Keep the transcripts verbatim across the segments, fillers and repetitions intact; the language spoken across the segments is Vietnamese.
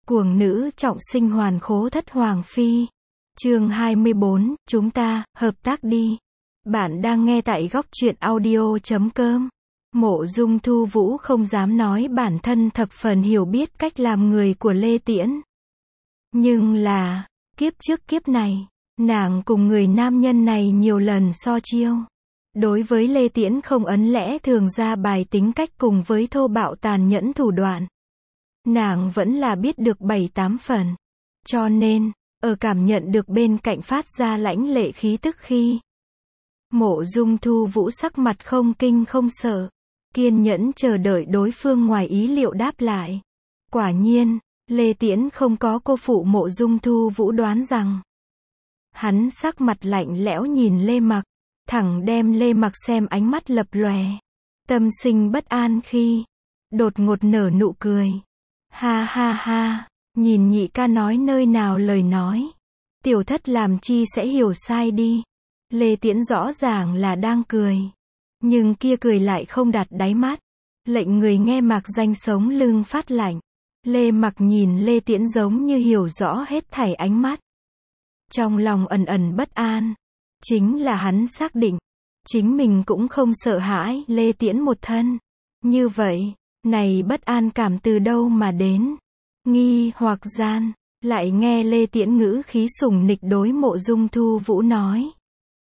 Cuồng nữ trọng sinh hoàn khố thất hoàng phi. Chương hai mươi bốn, chúng ta, hợp tác đi. Bạn đang nghe tại góc truyện audio chấm com. Mộ Dung Thu Vũ không dám nói bản thân thập phần hiểu biết cách làm người của Lê Tiễn. Nhưng là, kiếp trước kiếp này, nàng cùng người nam nhân này nhiều lần so chiêu. Đối với Lê Tiễn không ấn lẽ thường ra bài tính cách cùng với thô bạo tàn nhẫn thủ đoạn. Nàng vẫn là biết được bảy tám phần. Cho nên, ở cảm nhận được bên cạnh phát ra lãnh lệ khí tức khi Mộ Dung Thu Vũ sắc mặt không kinh không sợ, kiên nhẫn chờ đợi đối phương ngoài ý liệu đáp lại. Quả nhiên, Lê Tiễn không có cô phụ Mộ Dung Thu Vũ đoán rằng. Hắn sắc mặt lạnh lẽo nhìn Lê Mặc, thẳng đem Lê Mặc xem ánh mắt lập lòe. Tâm sinh bất an khi đột ngột nở nụ cười. Ha ha ha, nhìn nhị ca nói nơi nào lời nói. Tiểu thất làm chi sẽ hiểu sai đi. Lê Tiễn rõ ràng là đang cười. Nhưng kia cười lại không đạt đáy mắt. Lệnh người nghe Mạc Danh sống lưng phát lạnh. Lê Mặc nhìn Lê Tiễn giống như hiểu rõ hết thảy ánh mắt. Trong lòng ẩn ẩn bất an. Chính là hắn xác định. Chính mình cũng không sợ hãi Lê Tiễn một thân. Như vậy, này bất an cảm từ đâu mà đến? Nghi hoặc gian, lại nghe Lê Tiễn ngữ khí sủng nịch đối Mộ Dung Thu Vũ nói.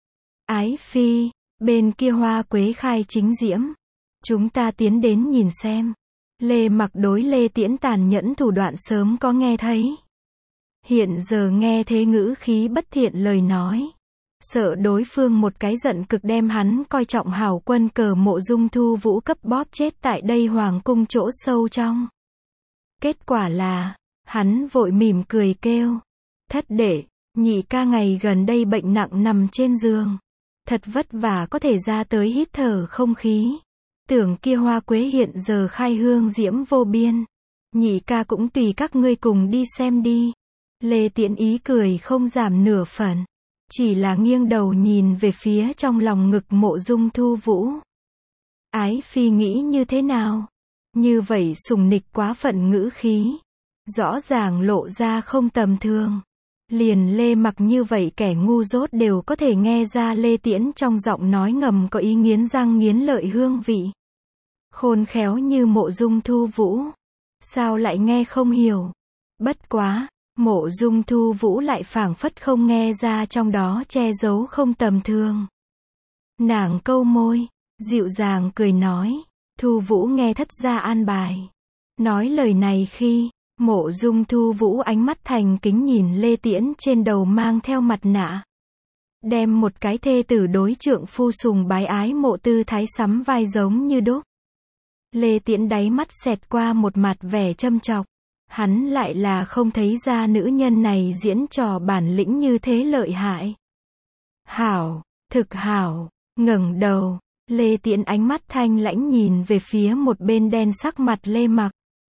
Ái phi, bên kia hoa quế khai chính diễm. Chúng ta tiến đến nhìn xem. Lê Mặc đối Lê Tiễn tàn nhẫn thủ đoạn sớm có nghe thấy. Hiện giờ nghe thế ngữ khí bất thiện lời nói. Sợ đối phương một cái giận cực đem hắn coi trọng hảo quân cờ Mộ Dung Thu Vũ cấp bóp chết tại đây hoàng cung chỗ sâu trong. Kết quả là, hắn vội mỉm cười kêu. Thất đệ, nhị ca ngày gần đây bệnh nặng nằm trên giường. Thật vất vả có thể ra tới hít thở không khí. Tưởng kia hoa quế hiện giờ khai hương diễm vô biên. Nhị ca cũng tùy các ngươi cùng đi xem đi. Lê Tiễn ý cười không giảm nửa phần. Chỉ là nghiêng đầu nhìn về phía trong lòng ngực Mộ Dung Thu Vũ. Ái phi nghĩ như thế nào? Như vậy sủng nịch quá phận ngữ khí. Rõ ràng lộ ra không tầm thường. Liền Lê Mặc như vậy kẻ ngu dốt đều có thể nghe ra Lê Tiễn trong giọng nói ngầm có ý nghiến răng nghiến lợi hương vị. Khôn khéo như Mộ Dung Thu Vũ. Sao lại nghe không hiểu? Bất quá. Mộ Dung Thu Vũ lại phảng phất không nghe ra trong đó che giấu không tầm thường. Nàng câu môi, dịu dàng cười nói, Thu Vũ nghe thất gia an bài. Nói lời này khi, Mộ Dung Thu Vũ ánh mắt thành kính nhìn Lê Tiễn trên đầu mang theo mặt nạ. Đem một cái thê tử đối trượng phu sùng bái ái mộ tư thái sắm vai giống như đúc. Lê Tiễn đáy mắt xẹt qua một mặt vẻ châm chọc. Hắn lại là không thấy ra nữ nhân này diễn trò bản lĩnh như thế lợi hại. Hảo, thực hảo, ngẩng đầu, Lê Tiễn ánh mắt thanh lãnh nhìn về phía một bên đen sắc mặt Lê Mặc.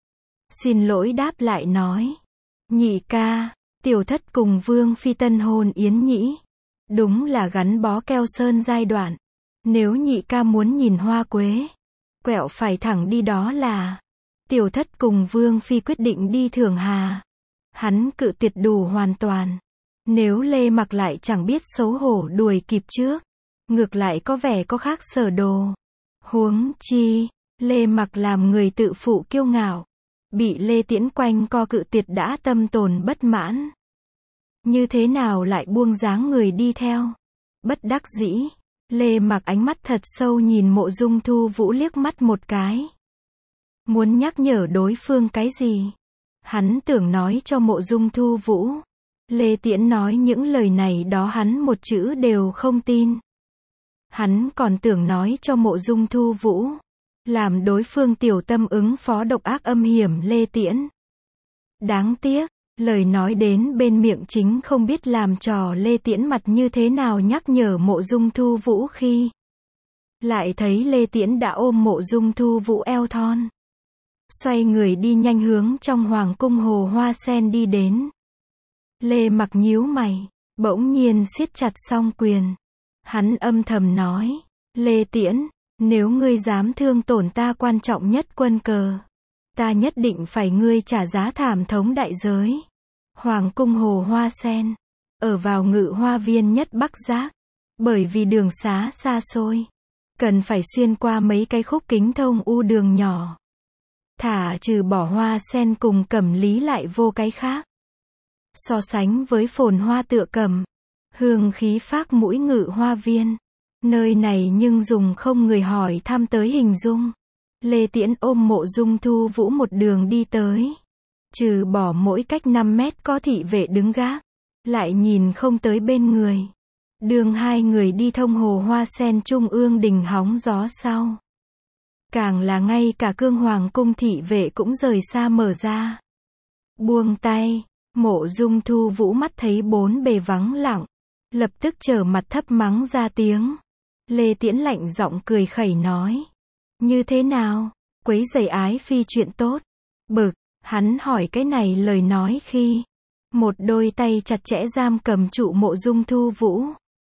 Xin lỗi đáp lại nói. Nhị ca, tiểu thất cùng Vương Phi tân hôn yến nhĩ. Đúng là gắn bó keo sơn giai đoạn. Nếu nhị ca muốn nhìn hoa quế, quẹo phải thẳng đi đó là. Tiểu thất cùng Vương Phi quyết định đi Thưởng Hà. Hắn cự tuyệt đủ hoàn toàn. Nếu Lê Mặc lại chẳng biết xấu hổ đuổi kịp trước. Ngược lại có vẻ có khác sở đồ. Huống chi, Lê Mặc làm người tự phụ kiêu ngạo. Bị Lê Tiễn quanh co cự tuyệt đã tâm tồn bất mãn. Như thế nào lại buông dáng người đi theo. Bất đắc dĩ, Lê Mặc ánh mắt thật sâu nhìn Mộ Dung Thu Vũ liếc mắt một cái. Muốn nhắc nhở đối phương cái gì? Hắn tưởng nói cho Mộ Dung Thu Vũ. Lê Tiễn nói những lời này đó hắn một chữ đều không tin. Hắn còn tưởng nói cho Mộ Dung Thu Vũ. Làm đối phương tiểu tâm ứng phó độc ác âm hiểm Lê Tiễn. Đáng tiếc, lời nói đến bên miệng chính không biết làm trò Lê Tiễn mặt như thế nào nhắc nhở Mộ Dung Thu Vũ khi. Lại thấy Lê Tiễn đã ôm Mộ Dung Thu Vũ eo thon. Xoay người đi nhanh hướng trong hoàng cung hồ hoa sen đi đến. Lê Mặc nhíu mày, bỗng nhiên siết chặt song quyền. Hắn âm thầm nói, Lê Tiễn, nếu ngươi dám thương tổn ta quan trọng nhất quân cờ, Ta nhất định phải ngươi trả giá thảm thống đại giới. Hoàng cung Hồ Hoa Sen. Ở vào Ngự Hoa Viên nhất Bắc Giác. Bởi vì đường xá xa xôi. Cần phải xuyên qua mấy cái khúc kính thông u đường nhỏ. Thả trừ bỏ Hoa Sen cùng Cẩm Lý lại vô cái khác. So sánh với phồn hoa tựa Cẩm, hương khí phác mũi Ngự Hoa Viên. Nơi này nhưng dùng không người hỏi thăm tới hình dung. Lê Tiễn ôm Mộ Dung Thu Vũ một đường đi tới. Trừ bỏ mỗi cách năm mét có thị vệ đứng gác. Lại nhìn không tới bên người. Đường hai người đi thông Hồ Hoa Sen trung ương đình hóng gió sau. Càng là ngay cả cương hoàng cung thị vệ cũng rời xa mở ra. Buông tay, Mộ Dung Thu Vũ mắt thấy bốn bề vắng lặng. Lập tức trở mặt thấp mắng ra tiếng. Lê Tiễn lạnh giọng cười khẩy nói. Như thế nào, quấy rầy ái phi chuyện tốt. Bực, hắn hỏi cái này lời nói khi. Một đôi tay chặt chẽ giam cầm trụ Mộ Dung Thu Vũ.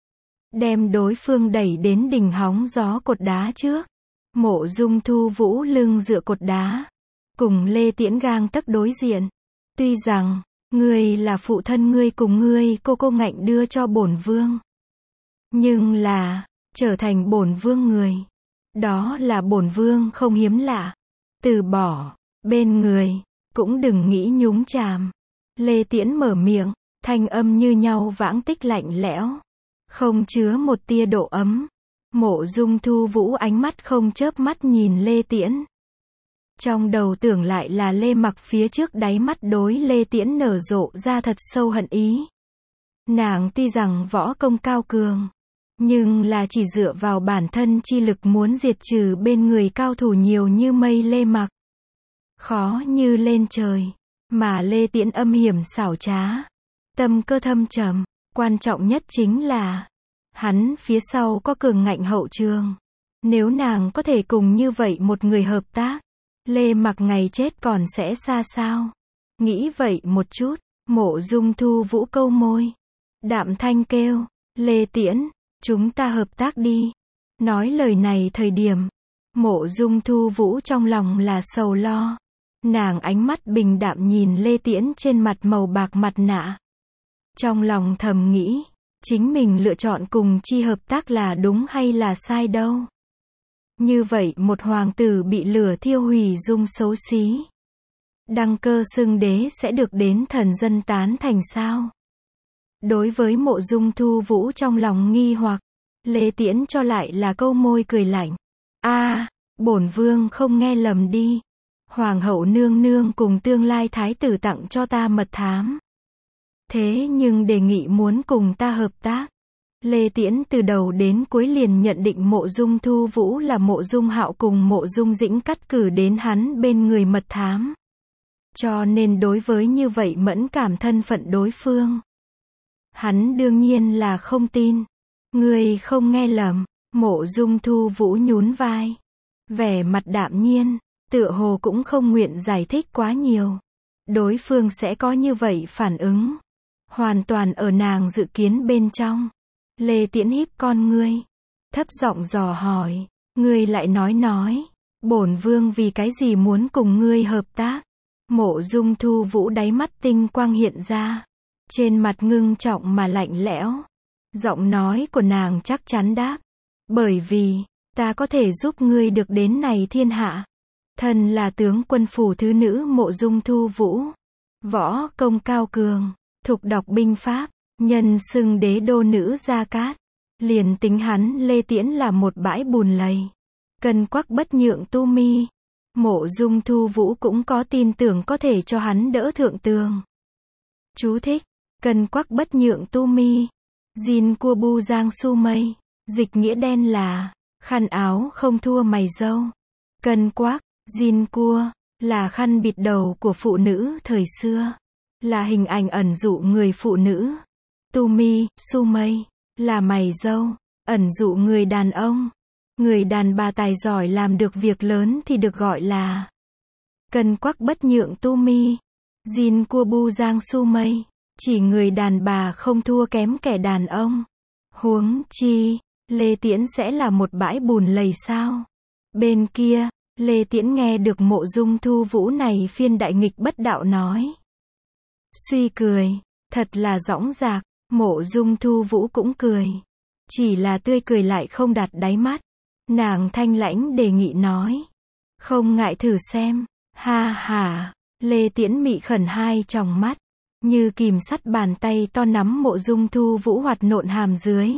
Đem đối phương đẩy đến đỉnh hóng gió cột đá trước. Mộ Dung Thu Vũ lưng dựa cột đá. Cùng Lê Tiễn gang tấc đối diện. Tuy rằng, ngươi là phụ thân ngươi cùng ngươi cô cô ngạnh đưa cho bổn vương. Nhưng là, trở thành bổn vương người. Đó là bổn vương không hiếm lạ. Từ bỏ, bên người, cũng đừng nghĩ nhúng chàm. Lê Tiễn mở miệng, thanh âm như nhau vãng tích lạnh lẽo. Không chứa một tia độ ấm. Mộ Dung Thu Vũ ánh mắt không chớp mắt nhìn Lê Tiễn. Trong đầu tưởng lại là Lê Mặc phía trước đáy mắt đối Lê Tiễn nở rộ ra thật sâu hận ý. Nàng tuy rằng võ công cao cường, nhưng là chỉ dựa vào bản thân chi lực muốn diệt trừ bên người cao thủ nhiều như mây Lê Mặc. Khó như lên trời, mà Lê Tiễn âm hiểm xảo trá, tâm cơ thâm trầm, quan trọng nhất chính là hắn phía sau có cường ngạnh hậu trường. Nếu nàng có thể cùng như vậy một người hợp tác, Lê Mặc ngày chết còn sẽ xa sao? Nghĩ vậy một chút, Mộ Dung Thu Vũ câu môi, đạm thanh kêu, Lê Tiễn, chúng ta hợp tác đi. Nói lời này thời điểm, Mộ Dung Thu Vũ trong lòng là sầu lo. Nàng ánh mắt bình đạm nhìn Lê Tiễn trên mặt màu bạc mặt nạ. Trong lòng thầm nghĩ, chính mình lựa chọn cùng chi hợp tác là đúng hay là sai đâu. Như vậy một hoàng tử bị lửa thiêu hủy dung xấu xí. Đăng cơ xưng đế sẽ được đến thần dân tán thành sao? Đối với Mộ Dung Thu Vũ trong lòng nghi hoặc, Lê Tiễn cho lại là câu môi cười lạnh. A, à, bổn vương không nghe lầm đi. Hoàng hậu nương nương cùng tương lai thái tử tặng cho ta mật thám. Thế nhưng đề nghị muốn cùng ta hợp tác. Lê Tiễn từ đầu đến cuối liền nhận định Mộ Dung Thu Vũ là Mộ Dung Hạo cùng Mộ Dung Dĩnh cắt cử đến hắn bên người mật thám. Cho nên đối với như vậy mẫn cảm thân phận đối phương, hắn đương nhiên là không tin. Ngươi không nghe lầm. Mộ Dung Thu Vũ nhún vai, vẻ mặt đạm nhiên, tựa hồ cũng không nguyện giải thích quá nhiều. Đối phương sẽ có như vậy phản ứng, hoàn toàn ở nàng dự kiến bên trong. Lê Tiễn híp con ngươi, thấp giọng dò hỏi, ngươi lại nói nói, bổn vương vì cái gì muốn cùng ngươi hợp tác? Mộ Dung Thu Vũ đáy mắt tinh quang hiện ra, trên mặt ngưng trọng mà lạnh lẽo. Giọng nói của nàng chắc chắn đáp, bởi vì, ta có thể giúp ngươi được đến này thiên hạ. Thân là tướng quân phủ thứ nữ Mộ Dung Thu Vũ, võ công cao cường, thục đọc binh pháp, nhân xưng đế đô nữ Gia Cát. Liền tính hắn Lê Tiễn là một bãi bùn lầy, cân quắc bất nhượng tu mi, Mộ Dung Thu Vũ cũng có tin tưởng có thể cho hắn đỡ thượng tường. Chú thích, cân quắc bất nhượng tu mi, Jin cua bu giang su mây, dịch nghĩa đen là, khăn áo không thua mày râu. Cân quắc, Jin cua, là khăn bịt đầu của phụ nữ thời xưa, là hình ảnh ẩn dụ người phụ nữ. Tu mi, su mây, là mày râu, ẩn dụ người đàn ông. Người đàn bà tài giỏi làm được việc lớn thì được gọi là cân quắc bất nhượng tu mi. Jin cua bu giang su mây, chỉ người đàn bà không thua kém kẻ đàn ông. Huống chi, Lê Tiễn sẽ là một bãi bùn lầy sao? Bên kia, Lê Tiễn nghe được Mộ Dung Thu Vũ này phiên đại nghịch bất đạo nói. Suy cười, thật là dõng dạc, Mộ Dung Thu Vũ cũng cười. Chỉ là tươi cười lại không đạt đáy mắt. Nàng thanh lãnh đề nghị nói. Không ngại thử xem, ha ha, Lê Tiễn mị khẩn hai tròng mắt. Như kìm sắt bàn tay to nắm Mộ Dung Thu Vũ hoạt nộn hàm dưới.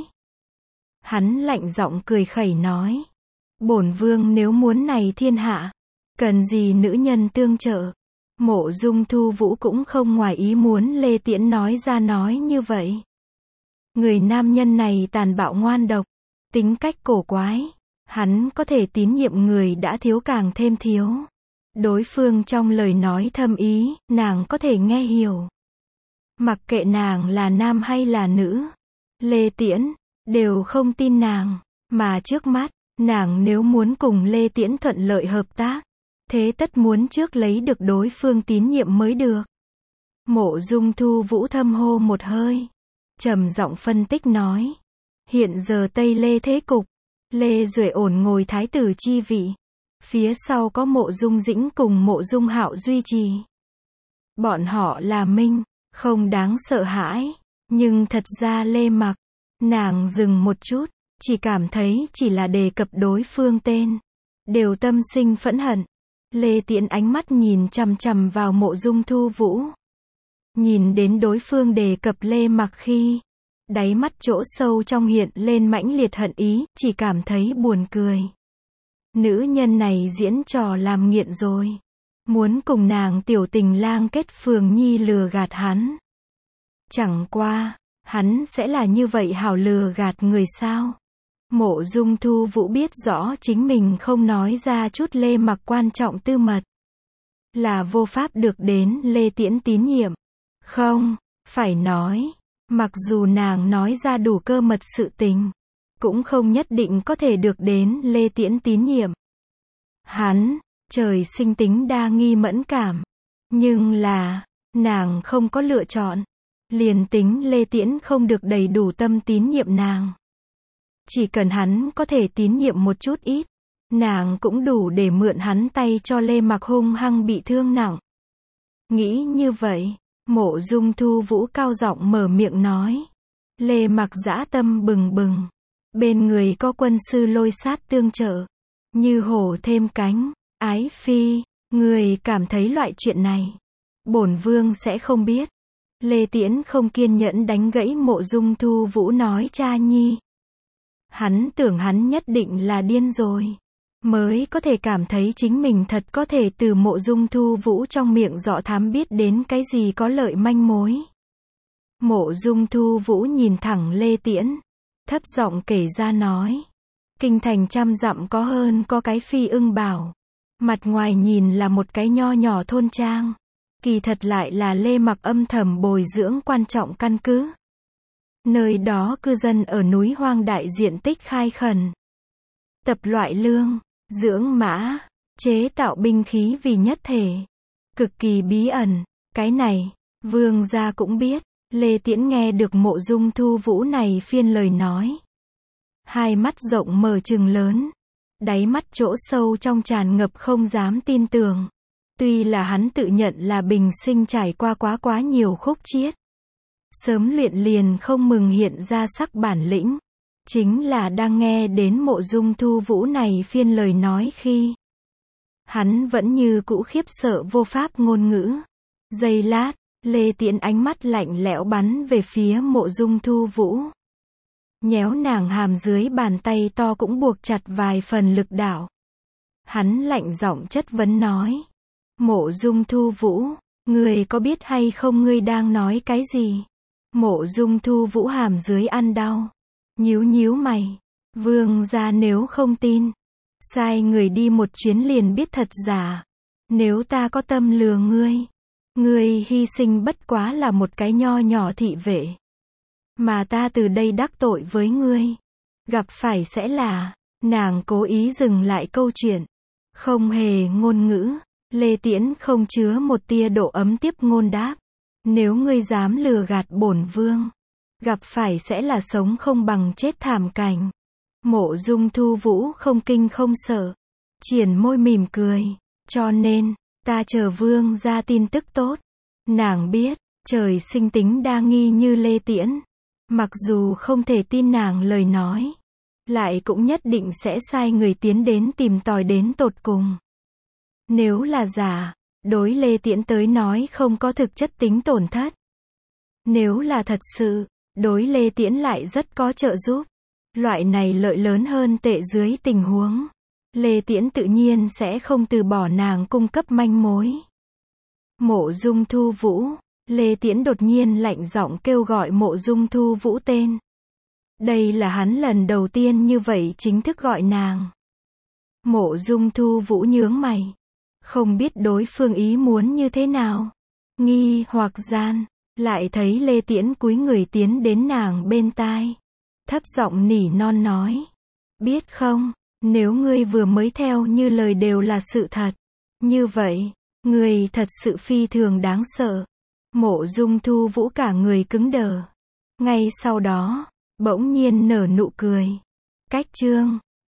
Hắn lạnh giọng cười khẩy nói. Bổn vương nếu muốn này thiên hạ, cần gì nữ nhân tương trợ. Mộ Dung Thu Vũ cũng không ngoài ý muốn Lê Tiễn nói ra nói như vậy. Người nam nhân này tàn bạo ngoan độc, tính cách cổ quái. Hắn có thể tín nhiệm người đã thiếu càng thêm thiếu. Đối phương trong lời nói thâm ý, nàng có thể nghe hiểu. Mặc kệ nàng là nam hay là nữ, Lê Tiễn đều không tin nàng. Mà trước mắt, nàng nếu muốn cùng Lê Tiễn thuận lợi hợp tác, thế tất muốn trước lấy được đối phương tín nhiệm mới được. Mộ Dung Thu Vũ thâm hô một hơi, trầm giọng phân tích nói. Hiện giờ Tây Lê thế cục, Lê Duệ ổn ngồi thái tử chi vị. Phía sau có Mộ Dung Dĩnh cùng Mộ Dung Hạo duy trì. Bọn họ là minh, không đáng sợ hãi. Nhưng thật ra Lê Mặc, nàng dừng một chút, chỉ cảm thấy chỉ là đề cập đối phương tên, đều tâm sinh phẫn hận. Lê Tiễn ánh mắt nhìn chằm chằm vào Mộ Dung Thu Vũ. Nhìn đến đối phương đề cập Lê Mặc khi, đáy mắt chỗ sâu trong hiện lên mãnh liệt hận ý, chỉ cảm thấy buồn cười. Nữ nhân này diễn trò làm nghiện rồi. Muốn cùng nàng tiểu tình lang kết phường nhi lừa gạt hắn. Chẳng qua, hắn sẽ là như vậy hảo lừa gạt người sao? Mộ Dung Thu Vũ biết rõ chính mình không nói ra chút Lê Mặc quan trọng tư mật, là vô pháp được đến Lê Tiễn tín nhiệm. Không, phải nói, mặc dù nàng nói ra đủ cơ mật sự tình, cũng không nhất định có thể được đến Lê Tiễn tín nhiệm. Hắn, trời sinh tính đa nghi mẫn cảm. Nhưng là, nàng không có lựa chọn. Liền tính Lê Tiễn không được đầy đủ tâm tín nhiệm nàng. Chỉ cần hắn có thể tín nhiệm một chút ít, nàng cũng đủ để mượn hắn tay cho Lê Mặc hung hăng bị thương nặng. Nghĩ như vậy, Mộ Dung Thu Vũ cao giọng mở miệng nói. Lê Mặc dã tâm bừng bừng. Bên người có quân sư Lôi Sát tương trợ. Như hổ thêm cánh. Ái phi, người cảm thấy loại chuyện này, bổn vương sẽ không biết. Lê Tiễn không kiên nhẫn đánh gãy Mộ Dung Thu Vũ nói cha nhi. Hắn tưởng hắn nhất định là điên rồi, mới có thể cảm thấy chính mình thật có thể từ Mộ Dung Thu Vũ trong miệng dọ thám biết đến cái gì có lợi manh mối. Mộ Dung Thu Vũ nhìn thẳng Lê Tiễn, thấp giọng kể ra nói. Kinh thành trăm dặm có hơn có cái Phi Ưng Bảo. Mặt ngoài nhìn là một cái nho nhỏ thôn trang, kỳ thật lại là Lê Mặc âm thầm bồi dưỡng quan trọng căn cứ. Nơi đó cư dân ở núi hoang đại diện tích khai khẩn, tập loại lương, dưỡng mã, chế tạo binh khí vì nhất thể, cực kỳ bí ẩn. Cái này, vương gia cũng biết. Lê Tiễn nghe được Mộ Dung Thu Vũ này phiên lời nói, hai mắt rộng mở trừng lớn, đáy mắt chỗ sâu trong tràn ngập không dám tin tưởng. Tuy là hắn tự nhận là bình sinh trải qua quá quá nhiều khúc chiết, sớm luyện liền không mừng hiện ra sắc bản lĩnh, chính là đang nghe đến Mộ Dung Thu Vũ này phiên lời nói khi, hắn vẫn như cũ khiếp sợ vô pháp ngôn ngữ. Giây lát, Lê Tiễn ánh mắt lạnh lẽo bắn về phía Mộ Dung Thu Vũ. Nhéo nàng hàm dưới bàn tay to cũng buộc chặt vài phần lực đạo. Hắn lạnh giọng chất vấn nói. Mộ Dung Thu Vũ, ngươi có biết hay không ngươi đang nói cái gì? Mộ Dung Thu Vũ hàm dưới ăn đau, nhíu nhíu mày. Vương gia nếu không tin, sai người đi một chuyến liền biết thật giả. Nếu ta có tâm lừa ngươi, ngươi hy sinh bất quá là một cái nho nhỏ thị vệ. Mà ta từ đây đắc tội với ngươi, gặp phải sẽ là, nàng cố ý dừng lại câu chuyện, không hề ngôn ngữ. Lê Tiễn không chứa một tia độ ấm tiếp ngôn đáp. Nếu ngươi dám lừa gạt bổn vương, gặp phải sẽ là sống không bằng chết thảm cảnh. Mộ Dung Thu Vũ không kinh không sợ, Triển môi mỉm cười. Cho nên, ta chờ vương gia tin tức tốt. Nàng biết, trời sinh tính đa nghi như Lê Tiễn. Mặc dù không thể tin nàng lời nói, lại cũng nhất định sẽ sai người tiến đến tìm tòi đến tột cùng. Nếu là giả, đối Lê Tiễn tới nói không có thực chất tính tổn thất. Nếu là thật sự, đối Lê Tiễn lại rất có trợ giúp. Loại này lợi lớn hơn tệ dưới tình huống, Lê Tiễn tự nhiên sẽ không từ bỏ nàng cung cấp manh mối. Mộ Dung Thu Vũ. Lê Tiễn đột nhiên lạnh giọng kêu gọi Mộ Dung Thu Vũ tên. Đây là hắn lần đầu tiên như vậy chính thức gọi nàng. Mộ Dung Thu Vũ nhướng mày. Không biết đối phương ý muốn như thế nào. Nghi hoặc gian, lại thấy Lê Tiễn cúi người tiến đến nàng bên tai. Thấp giọng nỉ non nói. Biết không, nếu ngươi vừa mới theo như lời đều là sự thật. Như vậy, ngươi thật sự phi thường đáng sợ. Mộ Dung Thu Vũ cả người cứng đờ. Ngay sau đó, bỗng nhiên nở nụ cười. Cách chương